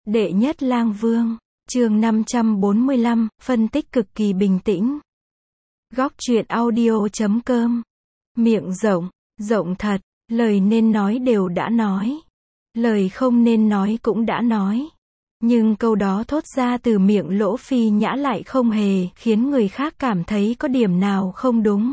Đệ nhất lang vương, chương 545, phân tích cực kỳ bình tĩnh. Góc truyện audio.com. Miệng rộng, rộng thật, lời nên nói đều đã nói. Lời không nên nói cũng đã nói. Nhưng câu đó thốt ra từ miệng Lỗ Phi Nhã lại không hề khiến người khác cảm thấy có điểm nào không đúng.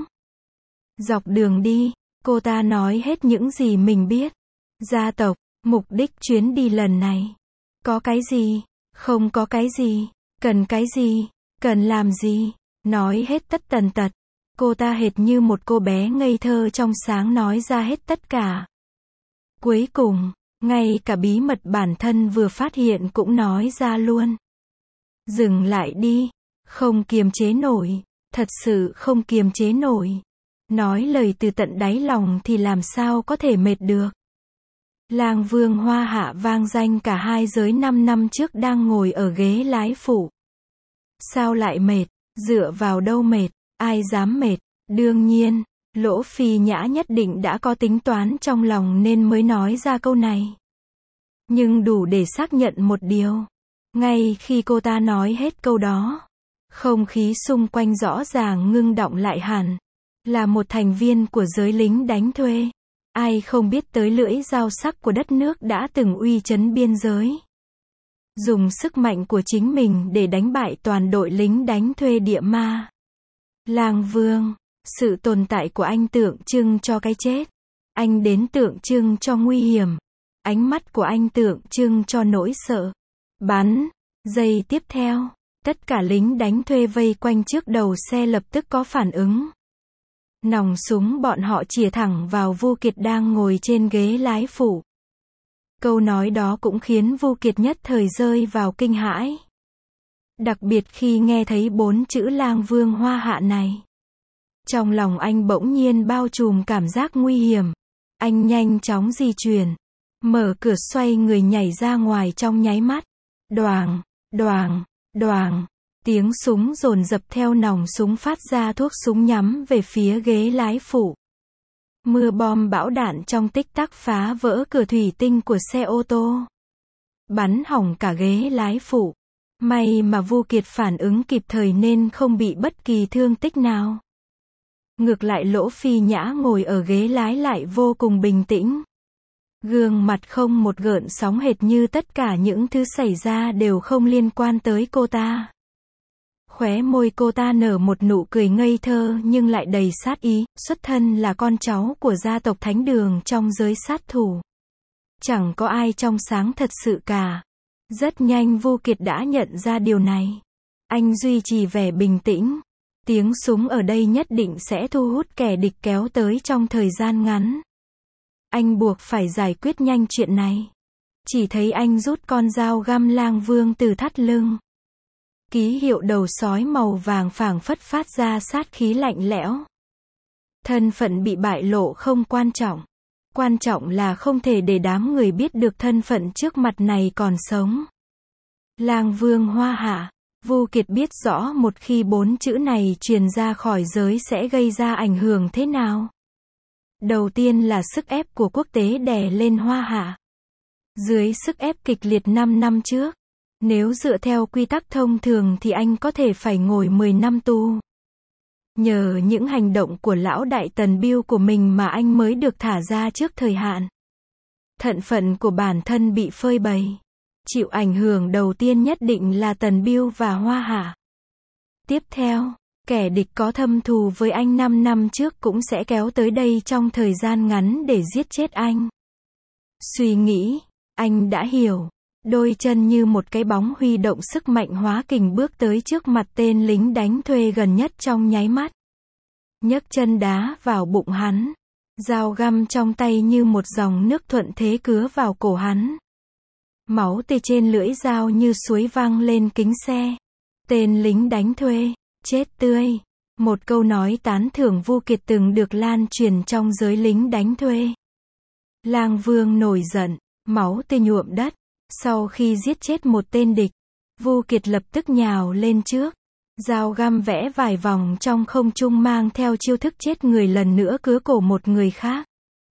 Dọc đường đi, cô ta nói hết những gì mình biết. Gia tộc, mục đích chuyến đi lần này. Có cái gì? Không có cái gì? Cần cái gì? Cần làm gì? Nói hết tất tần tật. Cô ta hệt như một cô bé ngây thơ trong sáng nói ra hết tất cả. Cuối cùng, ngay cả bí mật bản thân vừa phát hiện cũng nói ra luôn. Dừng lại đi. Không kiềm chế nổi. Thật sự không kiềm chế nổi. Nói lời từ tận đáy lòng thì làm sao có thể mệt được. Lang Vương Hoa Hạ vang danh cả hai giới 5 năm trước đang ngồi ở ghế lái phụ. Sao lại mệt? Dựa vào đâu mệt? Ai dám mệt? Đương nhiên, Lỗ Phi Nhã nhất định đã có tính toán trong lòng nên mới nói ra câu này. Nhưng đủ để xác nhận một điều. Ngay khi cô ta nói hết câu đó, không khí xung quanh rõ ràng ngưng đọng lại hẳn. Là một thành viên của giới lính đánh thuê. Ai không biết tới lưỡi dao sắc của đất nước đã từng uy chấn biên giới. Dùng sức mạnh của chính mình để đánh bại toàn đội lính đánh thuê địa ma. Lang Vương, sự tồn tại của anh tượng trưng cho cái chết. Anh đến tượng trưng cho nguy hiểm. Ánh mắt của anh tượng trưng cho nỗi sợ. Bắn. Giây tiếp theo, tất cả lính đánh thuê vây quanh trước đầu xe lập tức có phản ứng. Nòng súng bọn họ chĩa thẳng vào Vu Kiệt đang ngồi trên ghế lái phụ. Câu nói đó cũng khiến Vu Kiệt nhất thời rơi vào kinh hãi. Đặc biệt khi nghe thấy 4 chữ Lang Vương Hoa Hạ này. Trong lòng anh bỗng nhiên bao trùm cảm giác nguy hiểm. Anh nhanh chóng di chuyển. Mở cửa xoay người nhảy ra ngoài trong nháy mắt. Đoàng, đoàng, đoàng. Tiếng súng dồn dập theo nòng súng phát ra thuốc súng nhắm về phía ghế lái phụ. Mưa bom bão đạn trong tích tắc phá vỡ cửa thủy tinh của xe ô tô. Bắn hỏng cả ghế lái phụ. May mà Vu Kiệt phản ứng kịp thời nên không bị bất kỳ thương tích nào. Ngược lại Lỗ Phi Nhã ngồi ở ghế lái lại vô cùng bình tĩnh. Gương mặt không một gợn sóng hệt như tất cả những thứ xảy ra đều không liên quan tới cô ta. Khóe môi cô ta nở một nụ cười ngây thơ nhưng lại đầy sát ý, xuất thân là con cháu của gia tộc Thánh Đường trong giới sát thủ. Chẳng có ai trong sáng thật sự cả. Rất nhanh Vu Kiệt đã nhận ra điều này. Anh duy trì vẻ bình tĩnh. Tiếng súng ở đây nhất định sẽ thu hút kẻ địch kéo tới trong thời gian ngắn. Anh buộc phải giải quyết nhanh chuyện này. Chỉ thấy anh rút con dao găm Lang Vương từ thắt lưng. Ký hiệu đầu sói màu vàng phảng phất phát ra sát khí lạnh lẽo. Thân phận bị bại lộ không quan trọng. Quan trọng là không thể để đám người biết được thân phận trước mặt này còn sống. Lang Vương Hoa Hạ. Vu Kiệt biết rõ một khi 4 chữ này truyền ra khỏi giới sẽ gây ra ảnh hưởng thế nào. Đầu tiên là sức ép của quốc tế đè lên Hoa Hạ. Dưới sức ép kịch liệt 5 năm trước. Nếu dựa theo quy tắc thông thường thì anh có thể phải ngồi 10 năm tù. Nhờ những hành động của lão đại Tần Biêu của mình mà anh mới được thả ra trước thời hạn. Thân phận của bản thân bị phơi bày. Chịu ảnh hưởng đầu tiên nhất định là Tần Biêu và Hoa Hạ. Tiếp theo, kẻ địch có thâm thù với anh 5 năm trước cũng sẽ kéo tới đây trong thời gian ngắn để giết chết anh. Suy nghĩ, anh đã hiểu. Đôi chân như một cái bóng huy động sức mạnh hóa kình bước tới trước mặt tên lính đánh thuê gần nhất trong nháy mắt. Nhấc chân đá vào bụng hắn. Dao găm trong tay như một dòng nước thuận thế cứa vào cổ hắn. Máu tươi trên lưỡi dao như suối văng lên kính xe. Tên lính đánh thuê, chết tươi. Một câu nói tán thưởng Vu Kiệt từng được lan truyền trong giới lính đánh thuê. Lang Vương nổi giận, máu tươi nhuộm đất. Sau khi giết chết một tên địch, Vu Kiệt lập tức nhào lên trước. Dao găm vẽ vài vòng trong không trung mang theo chiêu thức chết người lần nữa cứa cổ một người khác.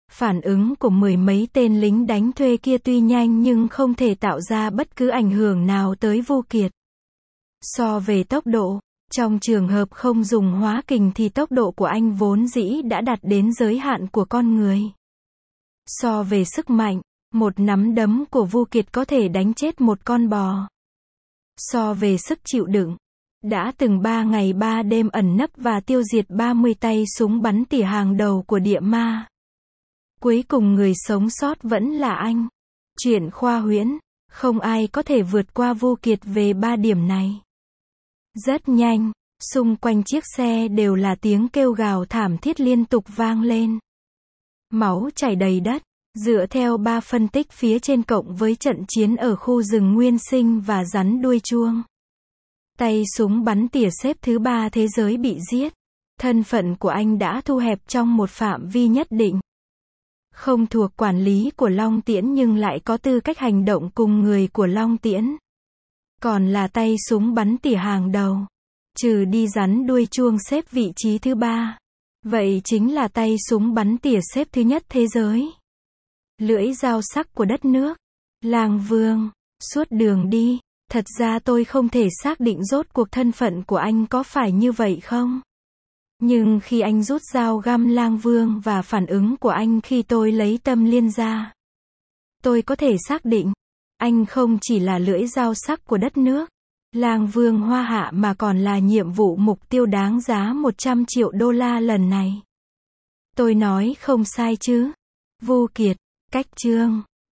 Phản ứng của mười mấy tên lính đánh thuê kia tuy nhanh nhưng không thể tạo ra bất cứ ảnh hưởng nào tới Vu Kiệt. So về tốc độ, trong trường hợp không dùng hóa kình thì tốc độ của anh vốn dĩ đã đạt đến giới hạn của con người. So về sức mạnh, một nắm đấm của Vu Kiệt có thể đánh chết một con bò. So về sức chịu đựng, đã từng 3 ngày 3 đêm ẩn nấp và tiêu diệt 30 tay súng bắn tỉa hàng đầu của địa ma. Cuối cùng người sống sót vẫn là anh. Chuyện khoa huyễn, không ai có thể vượt qua Vu Kiệt về 3 điểm này. Rất nhanh, xung quanh chiếc xe đều là tiếng kêu gào thảm thiết liên tục vang lên. Máu chảy đầy đất, dựa theo 3 phân tích phía trên cộng với trận chiến ở khu rừng nguyên sinh và rắn đuôi chuông. Tay súng bắn tỉa xếp thứ 3 thế giới bị giết. Thân phận của anh đã thu hẹp trong một phạm vi nhất định. Không thuộc quản lý của Long Tiễn nhưng lại có tư cách hành động cùng người của Long Tiễn. Còn là tay súng bắn tỉa hàng đầu. Trừ đi rắn đuôi chuông xếp vị trí thứ 3. Vậy chính là tay súng bắn tỉa xếp thứ nhất thế giới. Lưỡi dao sắc của đất nước. Lang Vương. Suốt đường đi, thật ra tôi không thể xác định rốt cuộc thân phận của anh có phải như vậy không? Nhưng khi anh rút dao găm Lang Vương và phản ứng của anh khi tôi lấy tâm liên ra, tôi có thể xác định, anh không chỉ là lưỡi dao sắc của đất nước, Lang Vương Hoa Hạ mà còn là nhiệm vụ mục tiêu đáng giá 100 triệu đô la lần này. Tôi nói không sai chứ? Vu Kiệt, cách chương